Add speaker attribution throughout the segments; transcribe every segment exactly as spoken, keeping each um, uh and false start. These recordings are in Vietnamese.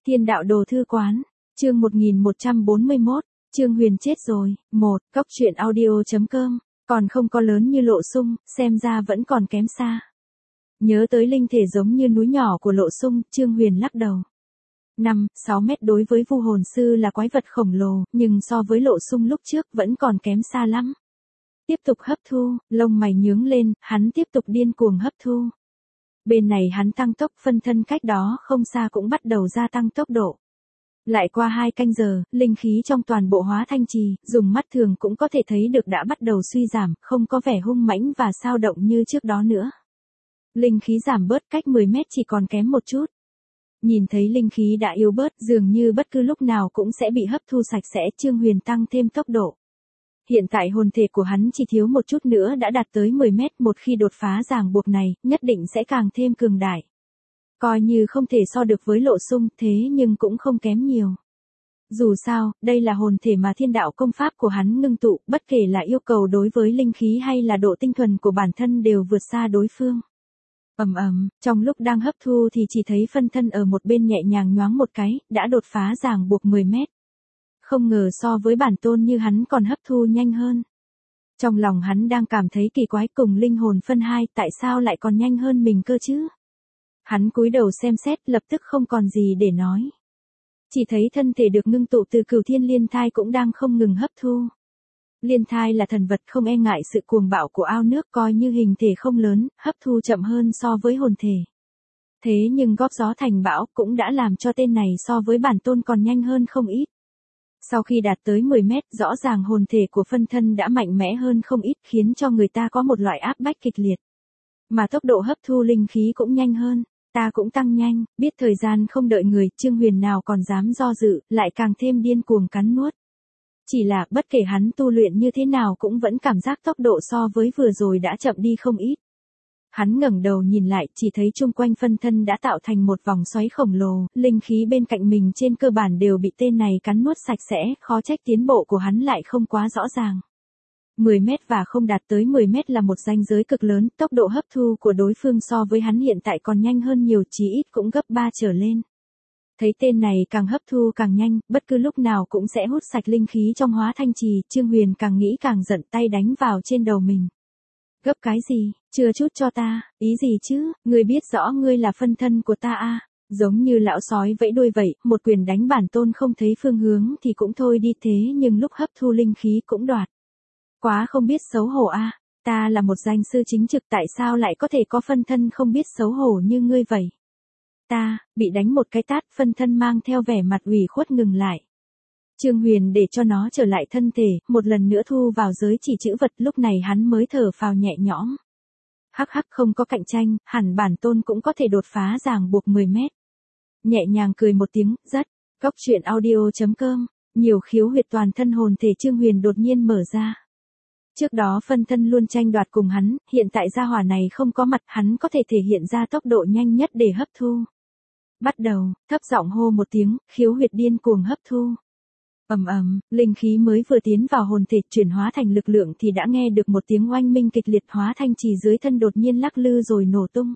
Speaker 1: Thiên đạo đồ thư quán, chương một nghìn một trăm bốn mươi mốt, Trương Huyền chết rồi, một, cốc truyện audio.com, còn không có lớn như Lộ Sung, xem ra vẫn còn kém xa. Nhớ tới linh thể giống như núi nhỏ của Lộ Sung, Trương Huyền lắc đầu. năm, sáu mét đối với Vu hồn sư là quái vật khổng lồ, nhưng so với Lộ Sung lúc trước vẫn còn kém xa lắm. Tiếp tục hấp thu, lông mày nhướng lên, hắn tiếp tục điên cuồng hấp thu. Bên này hắn tăng tốc, phân thân cách đó không xa cũng bắt đầu gia tăng tốc độ. Lại qua hai canh giờ, linh khí trong toàn bộ Hóa Thanh Trì, dùng mắt thường cũng có thể thấy được đã bắt đầu suy giảm, không có vẻ hung mãnh và sao động như trước đó nữa. Linh khí giảm bớt, cách mười mét chỉ còn kém một chút. Nhìn thấy linh khí đã yếu bớt, dường như bất cứ lúc nào cũng sẽ bị hấp thu sạch sẽ, Trương Huyền tăng thêm tốc độ. Hiện tại hồn thể của hắn chỉ thiếu một chút nữa đã đạt tới mười mét, một khi đột phá ràng buộc này, nhất định sẽ càng thêm cường đại. Coi như không thể so được với Lộ Sung, thế nhưng cũng không kém nhiều. Dù sao, đây là hồn thể mà thiên đạo công pháp của hắn ngưng tụ, bất kể là yêu cầu đối với linh khí hay là độ tinh thuần của bản thân đều vượt xa đối phương. Ầm ầm, trong lúc đang hấp thu thì chỉ thấy phân thân ở một bên nhẹ nhàng nhoáng một cái, đã đột phá ràng buộc mười mét. Không ngờ so với bản tôn như hắn còn hấp thu nhanh hơn. Trong lòng hắn đang cảm thấy kỳ quái, cùng linh hồn phân hai, tại sao lại còn nhanh hơn mình cơ chứ? Hắn cúi đầu xem xét, lập tức không còn gì để nói. Chỉ thấy thân thể được ngưng tụ từ Cửu Thiên Liên Thai cũng đang không ngừng hấp thu. Liên Thai là thần vật không e ngại sự cuồng bạo của ao nước, coi như hình thể không lớn, hấp thu chậm hơn so với hồn thể. Thế nhưng góp gió thành bão cũng đã làm cho tên này so với bản tôn còn nhanh hơn không ít. Sau khi đạt tới mười mét, rõ ràng hồn thể của phân thân đã mạnh mẽ hơn không ít, khiến cho người ta có một loại áp bách kịch liệt. Mà tốc độ hấp thu linh khí cũng nhanh hơn, ta cũng tăng nhanh, biết thời gian không đợi người, Trương Huyền nào còn dám do dự, lại càng thêm điên cuồng cắn nuốt. Chỉ là, bất kể hắn tu luyện như thế nào cũng vẫn cảm giác tốc độ so với vừa rồi đã chậm đi không ít. Hắn ngẩng đầu nhìn lại, chỉ thấy chung quanh phân thân đã tạo thành một vòng xoáy khổng lồ, linh khí bên cạnh mình trên cơ bản đều bị tên này cắn nuốt sạch sẽ, khó trách tiến bộ của hắn lại không quá rõ ràng. mười mét và không đạt tới mười mét là một ranh giới cực lớn, tốc độ hấp thu của đối phương so với hắn hiện tại còn nhanh hơn nhiều, chí ít cũng gấp ba trở lên. Thấy tên này càng hấp thu càng nhanh, bất cứ lúc nào cũng sẽ hút sạch linh khí trong Hóa Thanh Trì, Trương Huyền càng nghĩ càng giận, tay đánh vào trên đầu mình. Gấp cái gì, chưa chút cho ta, ý gì chứ, ngươi biết rõ ngươi là phân thân của ta à? Giống như lão sói vẫy đuôi vậy, một quyền đánh bản tôn không thấy phương hướng thì cũng thôi đi, thế nhưng lúc hấp thu linh khí cũng đoạt. Quá không biết xấu hổ à, ta là một danh sư chính trực, tại sao lại có thể có phân thân không biết xấu hổ như ngươi vậy? Ta, bị đánh một cái tát, phân thân mang theo vẻ mặt ủy khuất ngừng lại. Trương Huyền để cho nó trở lại thân thể, một lần nữa thu vào giới chỉ chữ vật, lúc này hắn mới thở phào nhẹ nhõm. Hắc hắc, không có cạnh tranh, hẳn bản tôn cũng có thể đột phá ràng buộc mười mét. Nhẹ nhàng cười một tiếng, rất, cốc truyện audio.com, nhiều khiếu huyệt toàn thân hồn thể Trương Huyền đột nhiên mở ra. Trước đó phân thân luôn tranh đoạt cùng hắn, hiện tại gia hỏa này không có mặt, hắn có thể thể hiện ra tốc độ nhanh nhất để hấp thu. Bắt đầu, thấp giọng hô một tiếng, khiếu huyệt điên cuồng hấp thu. Ầm ầm, linh khí mới vừa tiến vào hồn thể chuyển hóa thành lực lượng thì đã nghe được một tiếng oanh minh kịch liệt, Hóa Thanh Trì dưới thân đột nhiên lắc lư rồi nổ tung.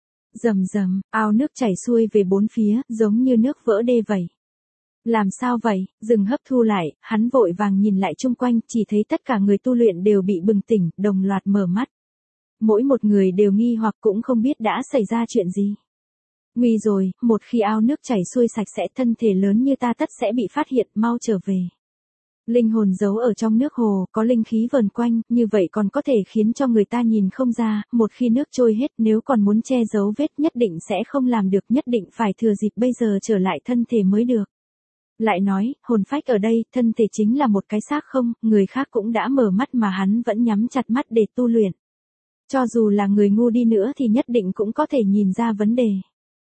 Speaker 1: Rầm rầm, ao nước chảy xuôi về bốn phía, giống như nước vỡ đê vậy. Làm sao vậy, dừng hấp thu lại, hắn vội vàng nhìn lại chung quanh, chỉ thấy tất cả người tu luyện đều bị bừng tỉnh, đồng loạt mở mắt. Mỗi một người đều nghi hoặc cũng không biết đã xảy ra chuyện gì. Nguy rồi, một khi ao nước chảy xuôi sạch sẽ, thân thể lớn như ta tất sẽ bị phát hiện, mau trở về. Linh hồn giấu ở trong nước hồ, có linh khí vờn quanh, như vậy còn có thể khiến cho người ta nhìn không ra, một khi nước trôi hết, nếu còn muốn che giấu vết nhất định sẽ không làm được, nhất định phải thừa dịp bây giờ trở lại thân thể mới được. Lại nói, hồn phách ở đây, thân thể chính là một cái xác không, người khác cũng đã mở mắt mà hắn vẫn nhắm chặt mắt để tu luyện. Cho dù là người ngu đi nữa thì nhất định cũng có thể nhìn ra vấn đề.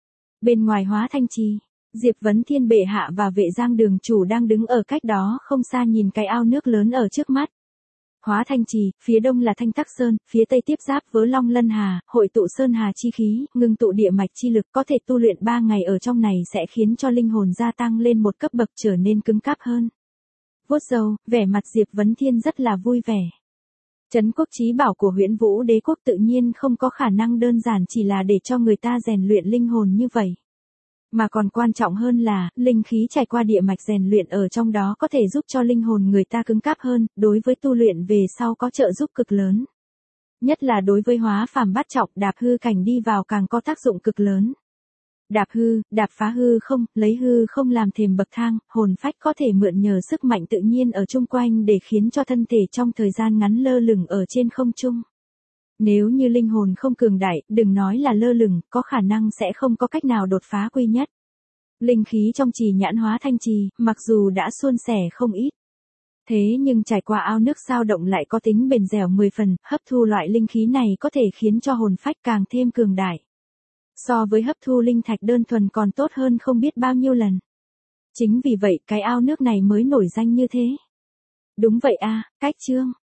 Speaker 1: Bên ngoài Hóa Thanh Trì, Diệp Vấn Thiên bệ hạ và Vệ Giang đường chủ đang đứng ở cách đó không xa nhìn cái ao nước lớn ở trước mắt. Hóa Thanh Trì, phía đông là Thanh Tắc Sơn, phía tây tiếp giáp với Long Lân Hà, hội tụ sơn hà chi khí, ngưng tụ địa mạch chi lực, có thể tu luyện ba ngày ở trong này sẽ khiến cho linh hồn gia tăng lên một cấp bậc, trở nên cứng cáp hơn. Vuốt râu, vẻ mặt Diệp Vấn Thiên rất là vui vẻ. Trấn quốc chí bảo của Huyễn Vũ Đế quốc tự nhiên không có khả năng đơn giản chỉ là để cho người ta rèn luyện linh hồn như vậy. Mà còn quan trọng hơn là, linh khí trải qua địa mạch rèn luyện ở trong đó có thể giúp cho linh hồn người ta cứng cáp hơn, đối với tu luyện về sau có trợ giúp cực lớn. Nhất là đối với hóa phàm bát trọng, đạp hư cảnh đi vào càng có tác dụng cực lớn. Đạp hư, đạp phá hư không, lấy hư không làm thềm bậc thang, hồn phách có thể mượn nhờ sức mạnh tự nhiên ở chung quanh để khiến cho thân thể trong thời gian ngắn lơ lửng ở trên không trung. Nếu như linh hồn không cường đại, đừng nói là lơ lửng, có khả năng sẽ không có cách nào đột phá quy nhất. Linh khí trong trì nhãn hóa thanh trì, mặc dù đã suôn sẻ không ít. Thế nhưng trải qua ao nước sao động lại có tính bền dẻo mười phần, hấp thu loại linh khí này có thể khiến cho hồn phách càng thêm cường đại. So với hấp thu linh thạch đơn thuần còn tốt hơn không biết bao nhiêu lần. Chính vì vậy cái ao nước này mới nổi danh như thế. Đúng vậy a, cách chương.